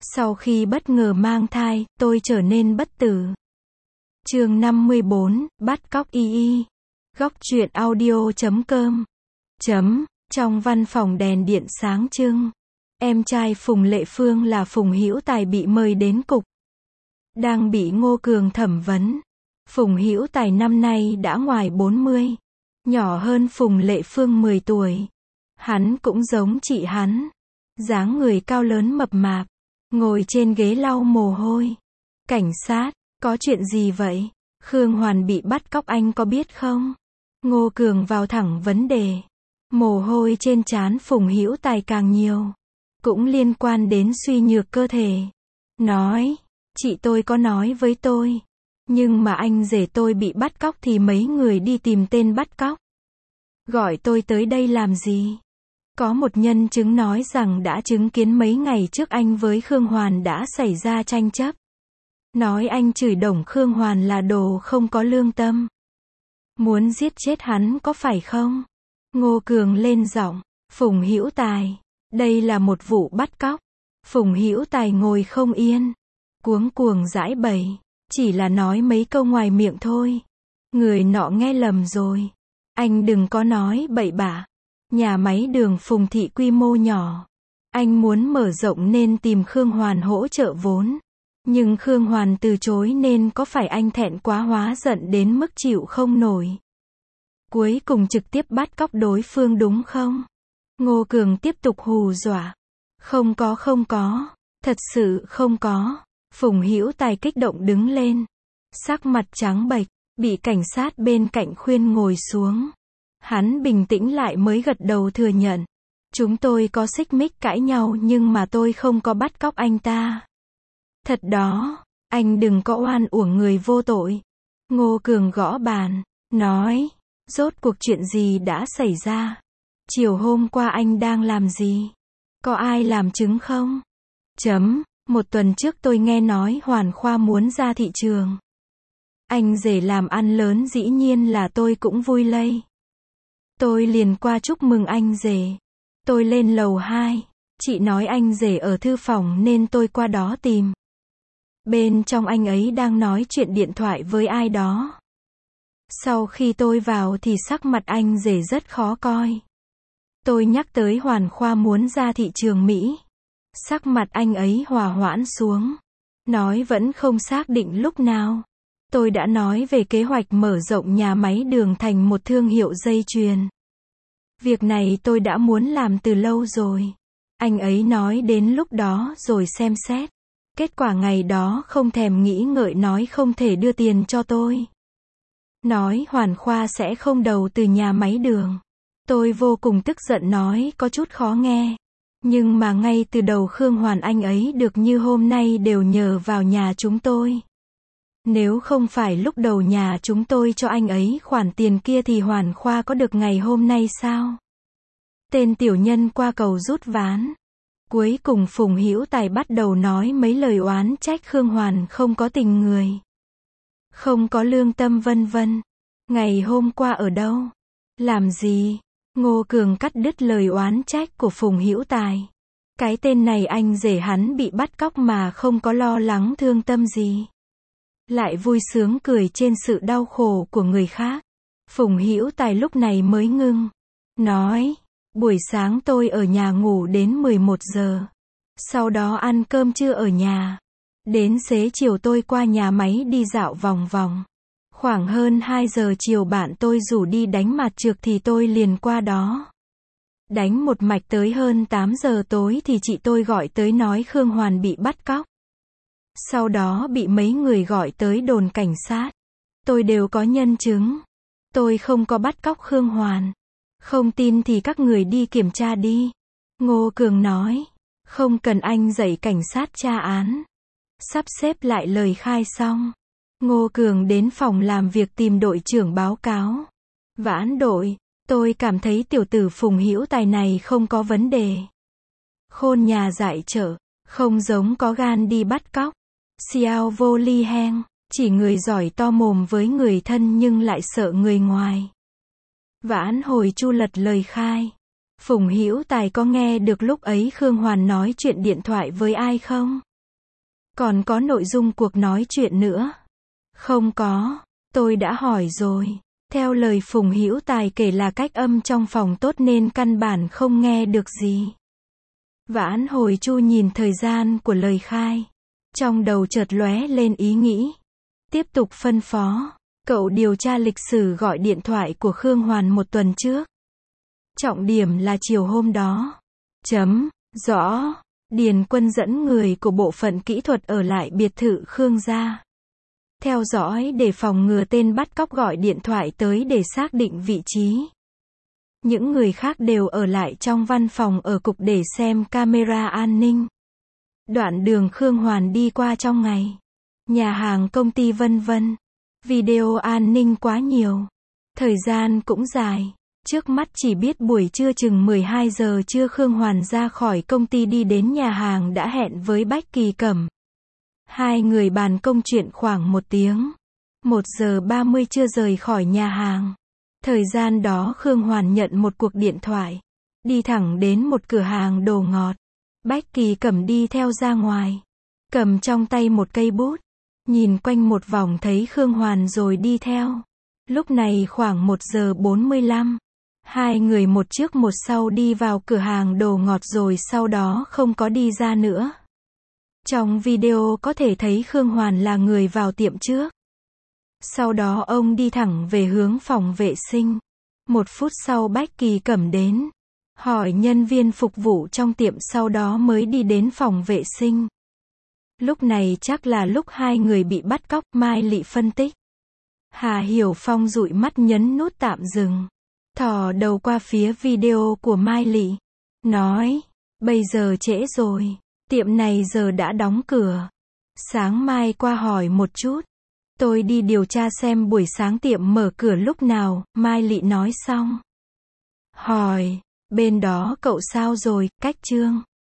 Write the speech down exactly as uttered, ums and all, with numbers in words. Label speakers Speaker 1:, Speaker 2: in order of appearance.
Speaker 1: Sau khi bất ngờ mang thai, tôi trở nên bất tử. Chương năm mươi bốn, bắt cóc y y. Góc truyện audio chấm com. Chấm, trong văn phòng đèn điện sáng trưng. Em trai Phùng Lệ Phương là Phùng Hữu Tài bị mời đến cục. Đang bị Ngô Cường thẩm vấn. Phùng Hữu Tài năm nay đã ngoài bốn mươi. Nhỏ hơn Phùng Lệ Phương mười tuổi. Hắn cũng giống chị hắn. Dáng người cao lớn mập mạp. Ngồi trên ghế lau mồ hôi. Cảnh sát, có chuyện gì vậy? Khương Hoàn bị bắt cóc anh có biết không? Ngô Cường vào thẳng vấn đề. Mồ hôi trên trán Phùng Hữu Tài càng nhiều. Cũng liên quan đến suy nhược cơ thể. Nói, chị tôi có nói với tôi. Nhưng mà anh rể tôi bị bắt cóc thì mấy người đi tìm tên bắt cóc. Gọi tôi tới đây làm gì? Có một nhân chứng nói rằng đã chứng kiến mấy ngày trước anh với Khương Hoàn đã xảy ra tranh chấp. Nói anh chửi Đồng Khương Hoàn là đồ không có lương tâm. Muốn giết chết hắn có phải không? Ngô Cường lên giọng. Phùng Hữu Tài, đây là một vụ bắt cóc. Phùng Hữu Tài ngồi không yên. Cuống cuồng giãi bày. Chỉ là nói mấy câu ngoài miệng thôi. Người nọ nghe lầm rồi. Anh đừng có nói bậy bạ. Nhà máy đường Phùng Thị quy mô nhỏ. Anh muốn mở rộng nên tìm Khương Hoàn hỗ trợ vốn. Nhưng Khương Hoàn từ chối nên có phải anh thẹn quá hóa giận đến mức chịu không nổi. Cuối cùng trực tiếp bắt cóc đối phương đúng không? Ngô Cường tiếp tục hù dọa. Không có không có. Thật sự không có. Phùng Hữu Tài kích động đứng lên. Sắc mặt trắng bệch. Bị cảnh sát bên cạnh khuyên ngồi xuống. Hắn bình tĩnh lại mới gật đầu thừa nhận. Chúng tôi có xích mích cãi nhau nhưng mà tôi không có bắt cóc anh ta. Thật đó, anh đừng có oan uổng người vô tội. Ngô Cường gõ bàn, nói, rốt cuộc chuyện gì đã xảy ra? Chiều hôm qua anh đang làm gì? Có ai làm chứng không? Chấm, một tuần trước tôi nghe nói Hoàn Khoa muốn ra thị trường. Anh rể làm ăn lớn dĩ nhiên là tôi cũng vui lây. Tôi liền qua chúc mừng anh rể. Tôi lên lầu hai, chị nói anh rể ở thư phòng nên tôi qua đó tìm. Bên trong anh ấy đang nói chuyện điện thoại với ai đó. Sau khi tôi vào thì sắc mặt anh rể rất khó coi. Tôi nhắc tới Hoàn Khoa muốn ra thị trường Mỹ. Sắc mặt anh ấy hòa hoãn xuống. Nói vẫn không xác định lúc nào. Tôi đã nói về kế hoạch mở rộng nhà máy đường thành một thương hiệu dây chuyền. Việc này tôi đã muốn làm từ lâu rồi. Anh ấy nói đến lúc đó rồi xem xét. Kết quả ngày đó không thèm nghĩ ngợi nói không thể đưa tiền cho tôi. Nói Hoàn Khoa sẽ không đầu từ nhà máy đường. Tôi vô cùng tức giận nói có chút khó nghe. Nhưng mà ngay từ đầu Khương Hoàn anh ấy được như hôm nay đều nhờ vào nhà chúng tôi. Nếu không phải lúc đầu nhà chúng tôi cho anh ấy khoản tiền kia thì Hoàn Khoa có được ngày hôm nay sao? Tên tiểu nhân qua cầu rút ván. Cuối cùng Phùng Hữu Tài bắt đầu nói mấy lời oán trách Khương Hoàn không có tình người. Không có lương tâm vân vân. Ngày hôm qua ở đâu? Làm gì? Ngô Cường cắt đứt lời oán trách của Phùng Hữu Tài. Cái tên này anh rể hắn bị bắt cóc mà không có lo lắng thương tâm gì. Lại vui sướng cười trên sự đau khổ của người khác. Phùng Hữu Tài lúc này mới ngưng. Nói, buổi sáng tôi ở nhà ngủ đến mười một giờ. Sau đó ăn cơm trưa ở nhà. Đến xế chiều tôi qua nhà máy đi dạo vòng vòng. Khoảng hơn hai giờ chiều bạn tôi rủ đi đánh mặt trược thì tôi liền qua đó. Đánh một mạch tới hơn tám giờ tối thì chị tôi gọi tới nói Khương Hoàn bị bắt cóc. Sau đó bị mấy người gọi tới đồn cảnh sát. Tôi đều có nhân chứng. Tôi không có bắt cóc Khương Hoàn. Không tin thì các người đi kiểm tra đi. Ngô Cường nói. Không cần anh dạy cảnh sát tra án. Sắp xếp lại lời khai xong. Ngô Cường đến phòng làm việc tìm đội trưởng báo cáo. Vãn đội, tôi cảm thấy tiểu tử Phùng Hữu Tài này không có vấn đề. Khôn nhà dại chợ, không giống có gan đi bắt cóc. Xiao vô ly heng, chỉ người giỏi to mồm với người thân nhưng lại sợ người ngoài. Vãn hồi chu lật lời khai. Phùng Hữu Tài có nghe được lúc ấy Khương Hoàn nói chuyện điện thoại với ai không? Còn có nội dung cuộc nói chuyện nữa? Không có, tôi đã hỏi rồi. Theo lời Phùng Hữu Tài kể là cách âm trong phòng tốt nên căn bản không nghe được gì. Vãn Hồi Chu nhìn thời gian của lời khai. Trong đầu chợt lóe lên ý nghĩ. Tiếp tục phân phó. Cậu điều tra lịch sử gọi điện thoại của Khương Hoàn một tuần trước. Trọng điểm là chiều hôm đó. Chấm, rõ. Điền Quân dẫn người của bộ phận kỹ thuật ở lại biệt thự Khương gia. Theo dõi để phòng ngừa tên bắt cóc gọi điện thoại tới để xác định vị trí. Những người khác đều ở lại trong văn phòng ở cục để xem camera an ninh. Đoạn đường Khương Hoàn đi qua trong ngày. Nhà hàng công ty vân vân. Video an ninh quá nhiều. Thời gian cũng dài. Trước mắt chỉ biết buổi trưa chừng mười hai giờ trưa Khương Hoàn ra khỏi công ty đi đến nhà hàng đã hẹn với Bách Kỳ Cẩm. Hai người bàn công chuyện khoảng một tiếng. Một giờ ba mươi chưa rời khỏi nhà hàng. Thời gian đó Khương Hoàn nhận một cuộc điện thoại. Đi thẳng đến một cửa hàng đồ ngọt. Bách Kỳ Cẩm đi theo ra ngoài. Cầm trong tay một cây bút. Nhìn quanh một vòng thấy Khương Hoàn rồi đi theo. Lúc này khoảng một giờ bốn mươi lăm. Hai người một trước một sau đi vào cửa hàng đồ ngọt rồi sau đó không có đi ra nữa. Trong video có thể thấy Khương Hoàn là người vào tiệm trước. Sau đó ông đi thẳng về hướng phòng vệ sinh. Một phút sau Bách Kỳ Cẩm đến. Hỏi nhân viên phục vụ trong tiệm sau đó mới đi đến phòng vệ sinh. Lúc này chắc là lúc hai người bị bắt cóc, Mai Lị phân tích. Hà Hiểu Phong dụi mắt nhấn nút tạm dừng. Thò đầu qua phía video của Mai Lị. Nói, bây giờ trễ rồi. Tiệm này giờ đã đóng cửa. Sáng mai qua hỏi một chút. Tôi đi điều tra xem buổi sáng tiệm mở cửa lúc nào, Mai Lị nói xong. Hỏi, bên đó cậu sao rồi, Cách Trương?